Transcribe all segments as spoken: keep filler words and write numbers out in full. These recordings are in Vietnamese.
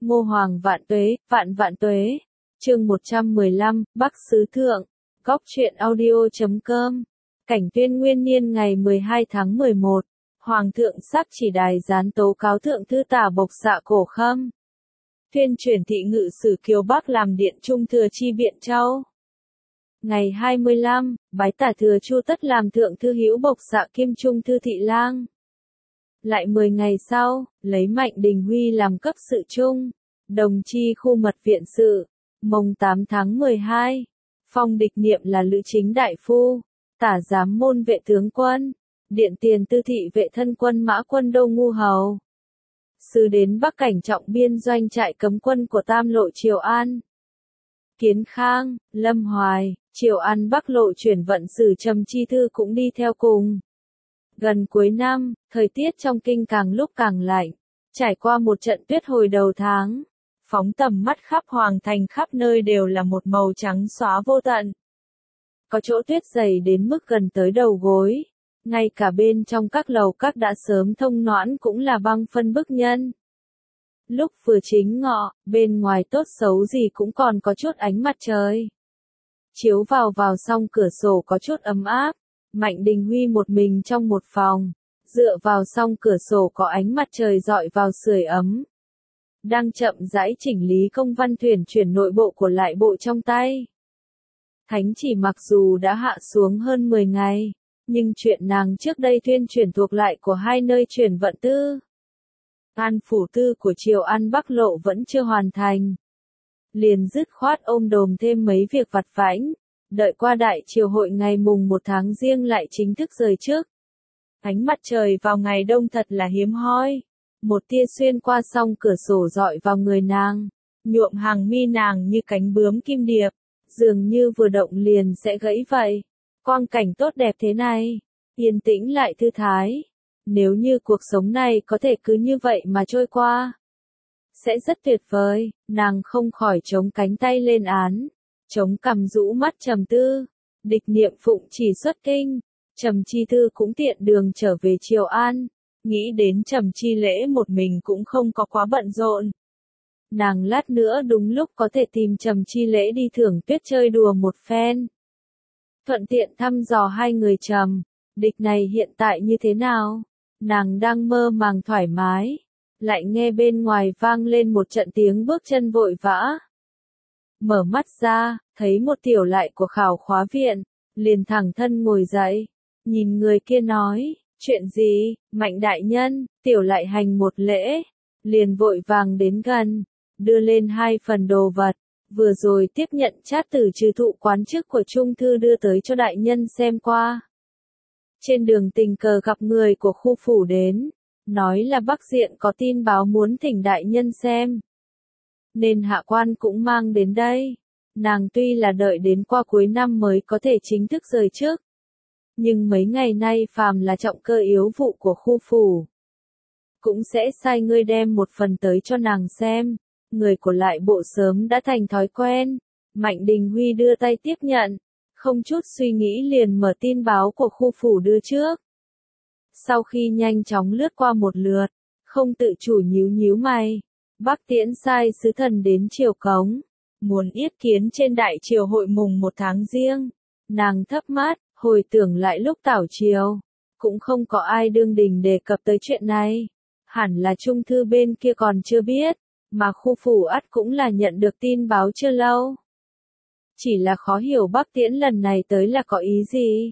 Ngô Hoàng vạn tuế, vạn vạn tuế. Chương một trăm mười lăm, Bắc Sứ Thượng. Góc truyện audio chấm com. Cảnh tuyên nguyên niên ngày mười hai tháng mười một. Hoàng thượng sắp chỉ đài gián tố cáo thượng thư tả bộc xạ cổ khâm. Tuyên chuyển thị ngự sử Kiều Bắc làm điện trung thừa chi Biện Châu. Ngày hai mươi lăm, bái tả thừa Chu Tất làm thượng thư hữu bộc xạ kiêm trung thư thị lang. Lại mười ngày sau, lấy Mạnh Đình Huy làm cấp sự trung, đồng chi khu mật viện sự. Mồng tám tháng mười hai, phong Địch Niệm là lữ chính đại phu, tả giám môn vệ tướng quân, điện tiền tư thị vệ thân quân mã quân Đô Ngu Hầu. Sứ đến Bắc cảnh trọng biên doanh trại cấm quân của Tam Lộ Triều An. Kiến Khang, Lâm Hoài, Triều An Bắc Lộ chuyển vận sử Trầm Chi Thư cũng đi theo cùng. Gần cuối năm, thời tiết trong kinh càng lúc càng lạnh, trải qua một trận tuyết hồi đầu tháng. Phóng tầm mắt khắp hoàng thành khắp nơi đều là một màu trắng xóa vô tận. Có chỗ tuyết dày đến mức gần tới đầu gối. Ngay cả bên trong các lầu các đã sớm thông noãn cũng là băng phân bức nhân. Lúc vừa chính ngọ, bên ngoài tốt xấu gì cũng còn có chút ánh mặt trời. Chiếu vào vào song cửa sổ có chút ấm áp. Mạnh Đình Huy một mình trong một phòng. Dựa vào song cửa sổ có ánh mặt trời dọi vào sưởi ấm. Đang chậm rãi chỉnh lý công văn thuyền chuyển nội bộ của lại bộ trong tay. Thánh chỉ mặc dù đã hạ xuống hơn mười ngày, nhưng chuyện nàng trước đây tuyên chuyển thuộc lại của hai nơi chuyển vận tư. An phủ tư của Triều An Bắc Lộ vẫn chưa hoàn thành. Liền dứt khoát ôm đồm thêm mấy việc vặt vãnh, đợi qua đại triều hội ngày mùng một tháng Giêng lại chính thức rời trước. Ánh mặt trời vào ngày đông thật là hiếm hoi. Một tia xuyên qua song cửa sổ dọi vào người nàng, nhuộm hàng mi nàng như cánh bướm kim điệp, dường như vừa động liền sẽ gãy vậy. Quang cảnh tốt đẹp thế này, yên tĩnh lại thư thái. Nếu như cuộc sống này có thể cứ như vậy mà trôi qua, sẽ rất tuyệt vời. Nàng không khỏi chống cánh tay lên án, chống cằm rũ mắt trầm tư. Địch Niệm phụng chỉ xuất kinh, Trầm Chi Thư cũng tiện đường trở về Triều An. Nghĩ đến Trầm Chi Lễ một mình cũng không có quá bận rộn. Nàng lát nữa đúng lúc có thể tìm Trầm Chi Lễ đi thưởng tuyết chơi đùa một phen. Thuận tiện thăm dò hai người Trầm, Địch này hiện tại như thế nào? Nàng đang mơ màng thoải mái, lại nghe bên ngoài vang lên một trận tiếng bước chân vội vã. Mở mắt ra, thấy một tiểu lại của khảo khóa viện, liền thẳng thân ngồi dậy, nhìn người kia nói. Chuyện gì, Mạnh đại nhân? Tiểu lại hành một lễ, liền vội vàng đến gần, đưa lên hai phần đồ vật, vừa rồi tiếp nhận trát tử trừ thụ quán chức của Trung Thư đưa tới cho đại nhân xem qua. Trên đường tình cờ gặp người của khu phủ đến, nói là Bắc Diện có tin báo muốn thỉnh đại nhân xem. Nên hạ quan cũng mang đến đây. Nàng tuy là đợi đến qua cuối năm mới có thể chính thức rời trước. Nhưng mấy ngày nay phàm là trọng cơ yếu vụ của khu phủ, cũng sẽ sai ngươi đem một phần tới cho nàng xem. Người của lại bộ sớm đã thành thói quen. Mạnh Đình Huy đưa tay tiếp nhận, không chút suy nghĩ liền mở tin báo của khu phủ đưa trước. Sau khi nhanh chóng lướt qua một lượt, không tự chủ nhíu nhíu mày. Bắc Tiễn sai sứ thần đến triều cống, muốn yết kiến trên đại triều hội mùng một tháng Giêng. Nàng thấp mắt, hồi tưởng lại lúc tảo triều, cũng không có ai đương đình đề cập tới chuyện này. Hẳn là Trung Thư bên kia còn chưa biết, mà khu phủ ắt cũng là nhận được tin báo chưa lâu. Chỉ là khó hiểu Bắc Tiễn lần này tới là có ý gì.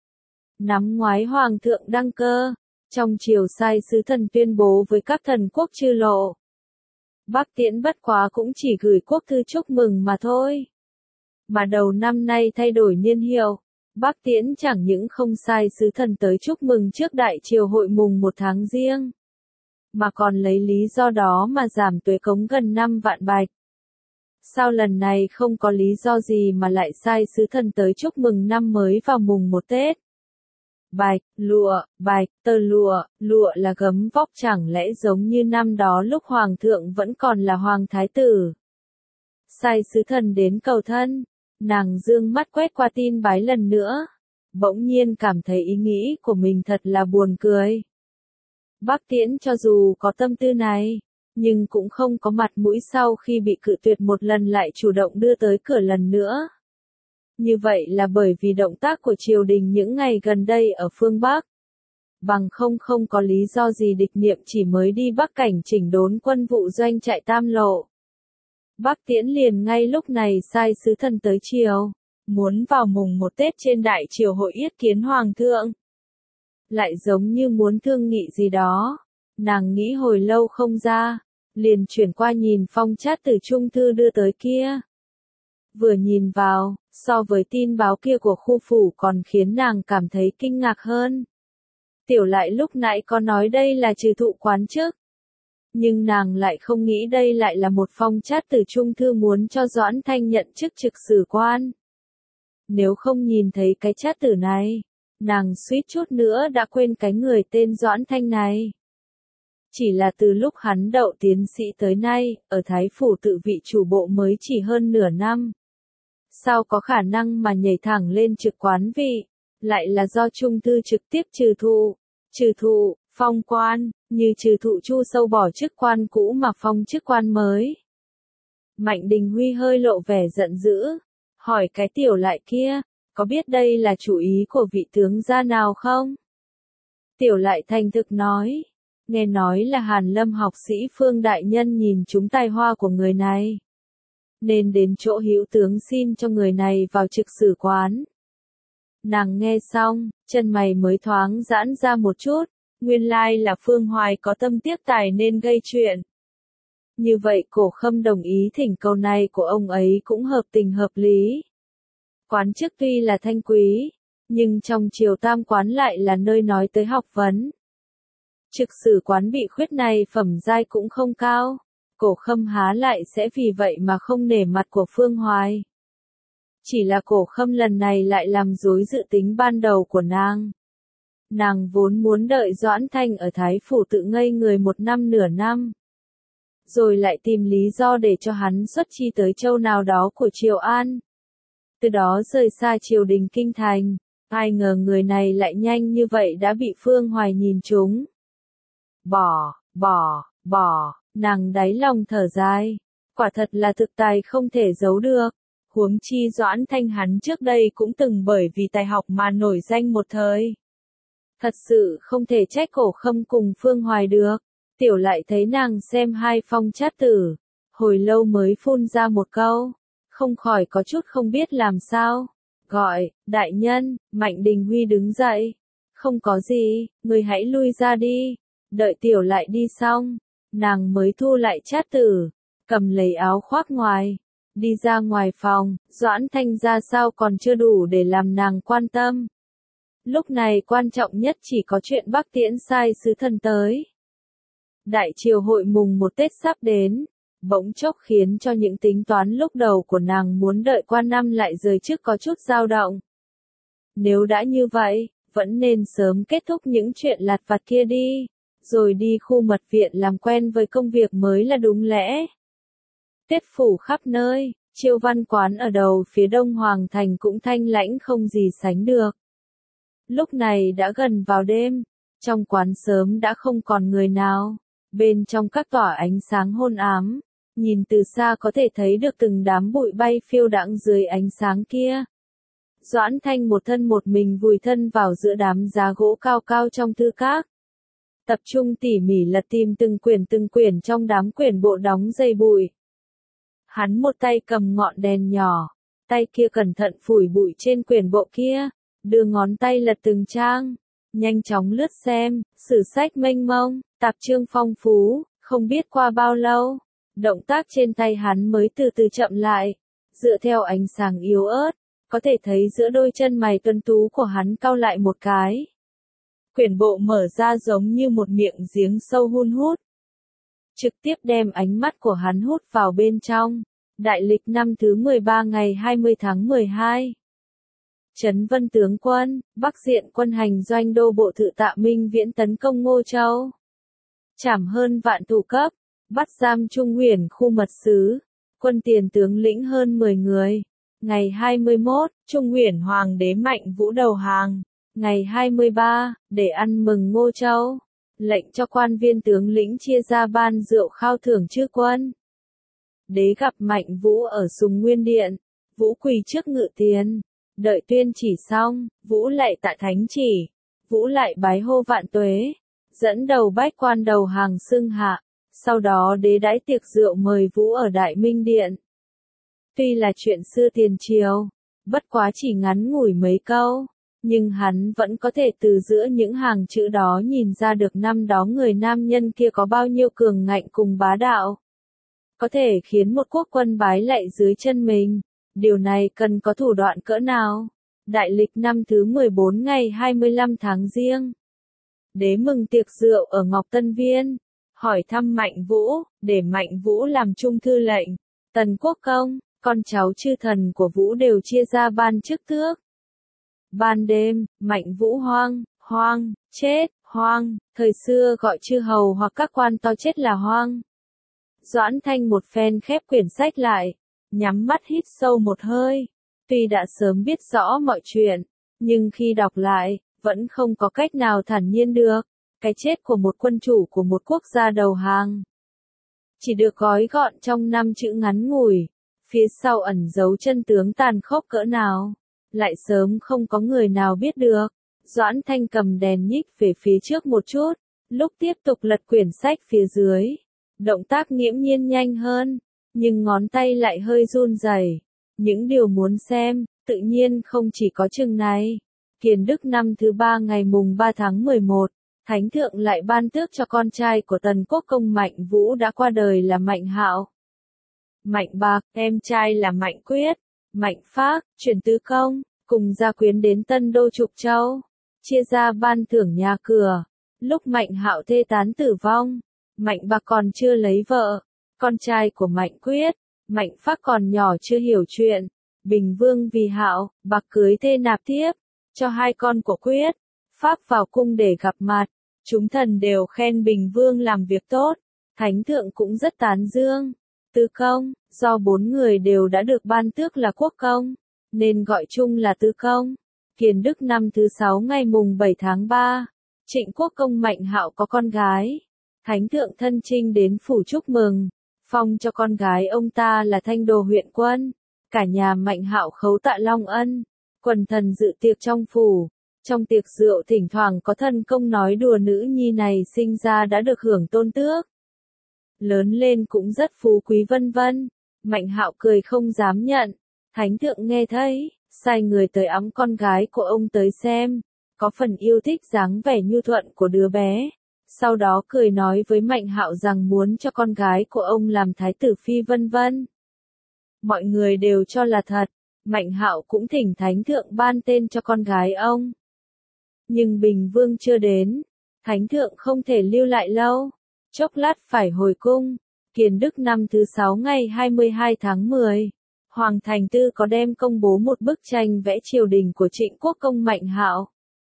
Năm ngoái Hoàng thượng đăng cơ, trong triều sai sứ thần tuyên bố với các thần quốc chư lộ. Bắc Tiễn bất quá cũng chỉ gửi quốc thư chúc mừng mà thôi. Mà đầu năm nay thay đổi niên hiệu, Bắc Tiễn chẳng những không sai sứ thần tới chúc mừng trước đại triều hội mùng một tháng Giêng, mà còn lấy lý do đó mà giảm tuế cống gần năm vạn bạch. Sao lần này không có lý do gì mà lại sai sứ thần tới chúc mừng năm mới vào mùng một Tết? Bạch, lụa, bạch, tơ lụa, lụa là gấm vóc chẳng lẽ giống như năm đó lúc Hoàng thượng vẫn còn là Hoàng Thái Tử. Sai sứ thần đến cầu thân. Nàng dương mắt quét qua tin bái lần nữa, bỗng nhiên cảm thấy ý nghĩ của mình thật là buồn cười. Bắc Tiễn cho dù có tâm tư này, nhưng cũng không có mặt mũi sau khi bị cự tuyệt một lần lại chủ động đưa tới cửa lần nữa. Như vậy là bởi vì động tác của triều đình những ngày gần đây ở phương Bắc. Bằng không không có lý do gì địch niệm chỉ mới đi Bắc cảnh chỉnh đốn quân vụ doanh trại Tam Lộ. Bắc Tiễn liền ngay lúc này sai sứ thần tới triều, muốn vào mùng một Tết trên đại triều hội yết kiến hoàng thượng. Lại giống như muốn thương nghị gì đó, nàng nghĩ hồi lâu không ra, liền chuyển qua nhìn phong chát từ trung thư đưa tới kia. Vừa nhìn vào, so với tin báo kia của khu phủ còn khiến nàng cảm thấy kinh ngạc hơn. Tiểu Lại lúc nãy có nói đây là trừ thụ quán chức. Nhưng nàng lại không nghĩ đây lại là một phong chát từ trung thư muốn cho Doãn Thanh nhận chức trực sử quan. Nếu không nhìn thấy cái chát tử này, nàng suýt chút nữa đã quên cái người tên Doãn Thanh này. Chỉ là từ lúc hắn đậu tiến sĩ tới nay, ở Thái Phủ tự vị chủ bộ mới chỉ hơn nửa năm. Sao có khả năng mà nhảy thẳng lên trực quán vị, lại là do trung thư trực tiếp trừ thụ, trừ thụ, phong quan, như trừ thụ chu sâu bỏ chức quan cũ mà phong chức quan mới. Mạnh Đình Huy hơi lộ vẻ giận dữ, hỏi cái Tiểu Lại kia, có biết đây là chủ ý của vị tướng gia nào không? Tiểu Lại thành thực nói, nghe nói là Hàn Lâm học sĩ Phương đại nhân nhìn trúng tài hoa của người này, nên đến chỗ hữu tướng xin cho người này vào trực sử quán. Nàng nghe xong, chân mày mới thoáng giãn ra một chút, nguyên lai là Phương Hoài có tâm tiếc tài nên gây chuyện. Như vậy Cổ Khâm đồng ý thỉnh cầu này của ông ấy cũng hợp tình hợp lý. Quán chức tuy là thanh quý, nhưng trong triều tam quán lại là nơi nói tới học vấn. Trực sử quán bị khuyết này phẩm giai cũng không cao, Cổ Khâm há lại sẽ vì vậy mà không nể mặt của Phương Hoài. Chỉ là Cổ Khâm lần này lại làm rối dự tính ban đầu của nàng. Nàng vốn muốn đợi Doãn Thanh ở Thái Phủ tự ngây người một năm nửa năm. Rồi lại tìm lý do để cho hắn xuất chi tới châu nào đó của Triều An. Từ đó rời xa triều đình kinh thành, ai ngờ người này lại nhanh như vậy đã bị Phương Hoài nhìn trúng. Bỏ, bỏ, bỏ, nàng đáy lòng thở dài. Quả thật là thực tài không thể giấu được. Huống chi Doãn Thanh hắn trước đây cũng từng bởi vì tài học mà nổi danh một thời. Thật sự không thể trách Cổ Khâm cùng Phương Hoài được. Tiểu Lại thấy nàng xem hai phong chát tử, hồi lâu mới phun ra một câu, không khỏi có chút không biết làm sao. Gọi, đại nhân, Mạnh Đình Huy đứng dậy. Không có gì, người hãy lui ra đi. Đợi Tiểu Lại đi xong, nàng mới thu lại chát tử, cầm lấy áo khoác ngoài, đi ra ngoài phòng. Doãn Thanh ra sao còn chưa đủ để làm nàng quan tâm. Lúc này quan trọng nhất chỉ có chuyện Bắc Tiễn sai sứ thần tới. Đại triều hội mùng một Tết sắp đến, bỗng chốc khiến cho những tính toán lúc đầu của nàng muốn đợi qua năm lại rời trước có chút dao động. Nếu đã như vậy, vẫn nên sớm kết thúc những chuyện lặt vặt kia đi, rồi đi khu mật viện làm quen với công việc mới là đúng lẽ. Tết phủ khắp nơi, Chiêu Văn quán ở đầu phía đông Hoàng thành cũng thanh lãnh không gì sánh được. Lúc này đã gần vào đêm, trong quán sớm đã không còn người nào, bên trong các tỏa ánh sáng hôn ám, nhìn từ xa có thể thấy được từng đám bụi bay phiêu đãng dưới ánh sáng kia. Doãn Thanh một thân một mình vùi thân vào giữa đám giá gỗ cao cao trong thư các. Tập trung tỉ mỉ lật tìm từng quyển từng quyển trong đám quyển bộ đóng dày bụi. Hắn một tay cầm ngọn đèn nhỏ, tay kia cẩn thận phủi bụi trên quyển bộ kia, đưa ngón tay lật từng trang, nhanh chóng lướt xem, sử sách mênh mông, tạp chương phong phú, không biết qua bao lâu, động tác trên tay hắn mới từ từ chậm lại, dựa theo ánh sáng yếu ớt, có thể thấy giữa đôi chân mày tuấn tú của hắn cau lại một cái. Quyển bộ mở ra giống như một miệng giếng sâu hun hút, trực tiếp đem ánh mắt của hắn hút vào bên trong. Đại lịch năm thứ mười ba ngày hai mươi tháng mười hai. Trấn Vân tướng quân, Bắc diện quân hành doanh đô bộ thự Tạ Minh Viễn tấn công Ngô Châu. Trảm hơn vạn thủ cấp, bắt giam Trung Huyền khu mật sứ, quân tiền tướng lĩnh hơn mười người. Ngày hai mươi mốt, Trung Huyền hoàng đế Mạnh Vũ đầu hàng. Ngày hai mươi ba, để ăn mừng Ngô Châu, lệnh cho quan viên tướng lĩnh chia ra ban rượu khao thưởng chư quân. Đế gặp Mạnh Vũ ở Sùng Nguyên Điện, Vũ quỳ trước ngự tiền, đợi tuyên chỉ xong, Vũ lạy tạ thánh chỉ, Vũ lại bái hô vạn tuế, dẫn đầu bách quan đầu hàng xưng hạ, sau đó đế đãi tiệc rượu mời Vũ ở Đại Minh Điện. Tuy là chuyện xưa tiền triều, bất quá chỉ ngắn ngủi mấy câu, nhưng hắn vẫn có thể từ giữa những hàng chữ đó nhìn ra được năm đó người nam nhân kia có bao nhiêu cường ngạnh cùng bá đạo. Có thể khiến một quốc quân bái lạy dưới chân mình, điều này cần có thủ đoạn cỡ nào. Đại lịch năm thứ mười bốn ngày hai mươi lăm tháng Giêng. Đế mừng tiệc rượu ở Ngọc Tân Viên, hỏi thăm Mạnh Vũ, để Mạnh Vũ làm trung thư lệnh, Tần Quốc Công, con cháu chư thần của Vũ đều chia ra ban chức tước. Ban đêm, Mạnh Vũ hoang, hoang, chết, hoang, thời xưa gọi chư hầu hoặc các quan to chết là hoang. Doãn Thanh một phen khép quyển sách lại, nhắm mắt hít sâu một hơi. Tuy đã sớm biết rõ mọi chuyện, nhưng khi đọc lại, vẫn không có cách nào thản nhiên được. Cái chết của một quân chủ của một quốc gia đầu hàng chỉ được gói gọn trong năm chữ ngắn ngủi, phía sau ẩn giấu chân tướng tàn khốc cỡ nào, lại sớm không có người nào biết được. Doãn Thanh cầm đèn nhích về phía trước một chút, lúc tiếp tục lật quyển sách phía dưới, động tác nghiễm nhiên nhanh hơn, nhưng ngón tay lại hơi run rẩy. Những điều muốn xem, tự nhiên không chỉ có chừng này. Kiền Đức năm thứ ba ngày mùng ba tháng mười một, Thánh thượng lại ban tước cho con trai của Tần Quốc Công Mạnh Vũ đã qua đời là Mạnh Hạo. Mạnh Bạc, em trai là Mạnh Quyết, Mạnh Phác, chuyển tứ công, cùng gia quyến đến Tân Đô Trục Châu, chia ra ban thưởng nhà cửa. Lúc Mạnh Hạo thê tán tử vong, Mạnh Bạc còn chưa lấy vợ, con trai của Mạnh Quyết, Mạnh Phác còn nhỏ chưa hiểu chuyện. Bình Vương vì Hạo, Bạc cưới thê nạp thiếp, cho hai con của Quyết, Phác vào cung để gặp mặt. Chúng thần đều khen Bình Vương làm việc tốt, Thánh thượng cũng rất tán dương. Tứ công, do bốn người đều đã được ban tước là quốc công, nên gọi chung là tứ công. Kiền Đức năm thứ sáu ngày mùng bảy tháng ba, Trịnh Quốc Công Mạnh Hạo có con gái. Thánh thượng thân chinh đến phủ chúc mừng, phong cho con gái ông ta là Thanh Đồ huyện quân. Cả nhà Mạnh Hạo khấu tạ long ân, quần thần dự tiệc trong phủ. Trong tiệc rượu thỉnh thoảng có thần công nói đùa nữ nhi này sinh ra đã được hưởng tôn tước, lớn lên cũng rất phú quý vân vân. Mạnh Hạo cười không dám nhận. Thánh thượng nghe thấy, sai người tới ẵm con gái của ông tới xem, có phần yêu thích dáng vẻ nhu thuận của đứa bé. Sau đó cười nói với Mạnh Hạo rằng muốn cho con gái của ông làm thái tử phi vân vân. Mọi người đều cho là thật. Mạnh Hạo cũng thỉnh Thánh thượng ban tên cho con gái ông. Nhưng Bình Vương chưa đến, Thánh thượng không thể lưu lại lâu, chốc lát phải hồi cung. Kiền Đức năm thứ sáu ngày hai mươi hai tháng mười, Hoàng Thành Tư có đem công bố một bức tranh vẽ triều đình của Trịnh Quốc Công Mạnh Hạo,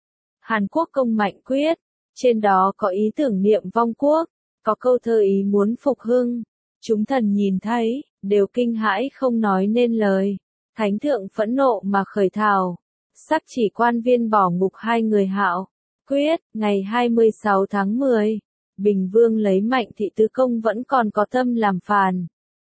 Hàn Quốc Công Mạnh Quyết. Trên đó có ý tưởng niệm vong quốc, có câu thơ ý muốn phục hưng. Chúng thần nhìn thấy, đều kinh hãi không nói nên lời. Thánh thượng phẫn nộ mà khởi thảo, sắc chỉ quan viên bỏ ngục hai người Hạo, Quyết. Ngày hai mươi sáu tháng mười, Bình Vương lấy Mạnh thị tứ công vẫn còn có tâm làm phản,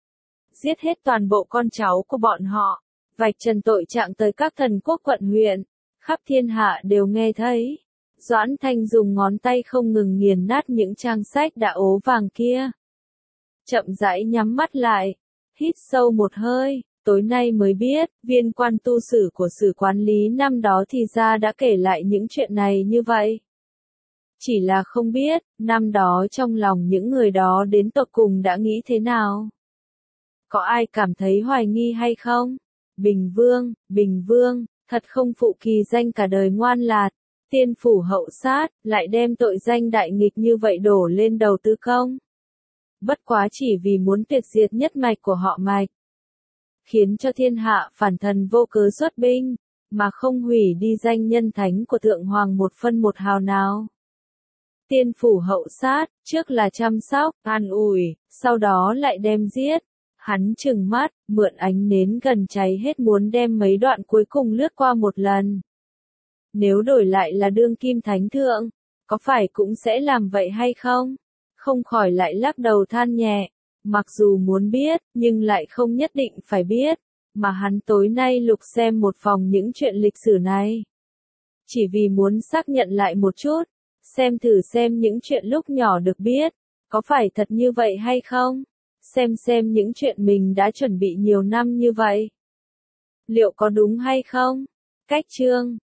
giết hết toàn bộ con cháu của bọn họ, vạch trần tội trạng tới các thần quốc quận huyện, khắp thiên hạ đều nghe thấy. Doãn Thanh dùng ngón tay không ngừng nghiền nát những trang sách đã ố vàng kia. Chậm rãi nhắm mắt lại, hít sâu một hơi, tối nay mới biết, viên quan tu sử của sử quán lý năm đó thì ra đã kể lại những chuyện này như vậy. Chỉ là không biết, năm đó trong lòng những người đó đến tột cùng đã nghĩ thế nào? Có ai cảm thấy hoài nghi hay không? Bình Vương, Bình Vương, thật không phụ kỳ danh cả đời ngoan lạt, tiên phủ hậu sát, lại đem tội danh đại nghịch như vậy đổ lên đầu tứ công. Bất quá chỉ vì muốn tuyệt diệt nhất mạch của họ Mạch, khiến cho thiên hạ phản thần vô cớ xuất binh, mà không hủy đi danh nhân thánh của Thượng Hoàng một phân một hào nào. Tiên phủ hậu sát, trước là chăm sóc, an ủi, sau đó lại đem giết. Hắn trừng mắt, mượn ánh nến gần cháy hết muốn đem mấy đoạn cuối cùng lướt qua một lần. Nếu đổi lại là đương kim thánh thượng, có phải cũng sẽ làm vậy hay không? Không khỏi lại lắc đầu than nhẹ, mặc dù muốn biết, nhưng lại không nhất định phải biết, mà hắn tối nay lục xem một vòng những chuyện lịch sử này. Chỉ vì muốn xác nhận lại một chút, xem thử xem những chuyện lúc nhỏ được biết, có phải thật như vậy hay không? Xem xem những chuyện mình đã chuẩn bị nhiều năm như vậy, liệu có đúng hay không? Cách chương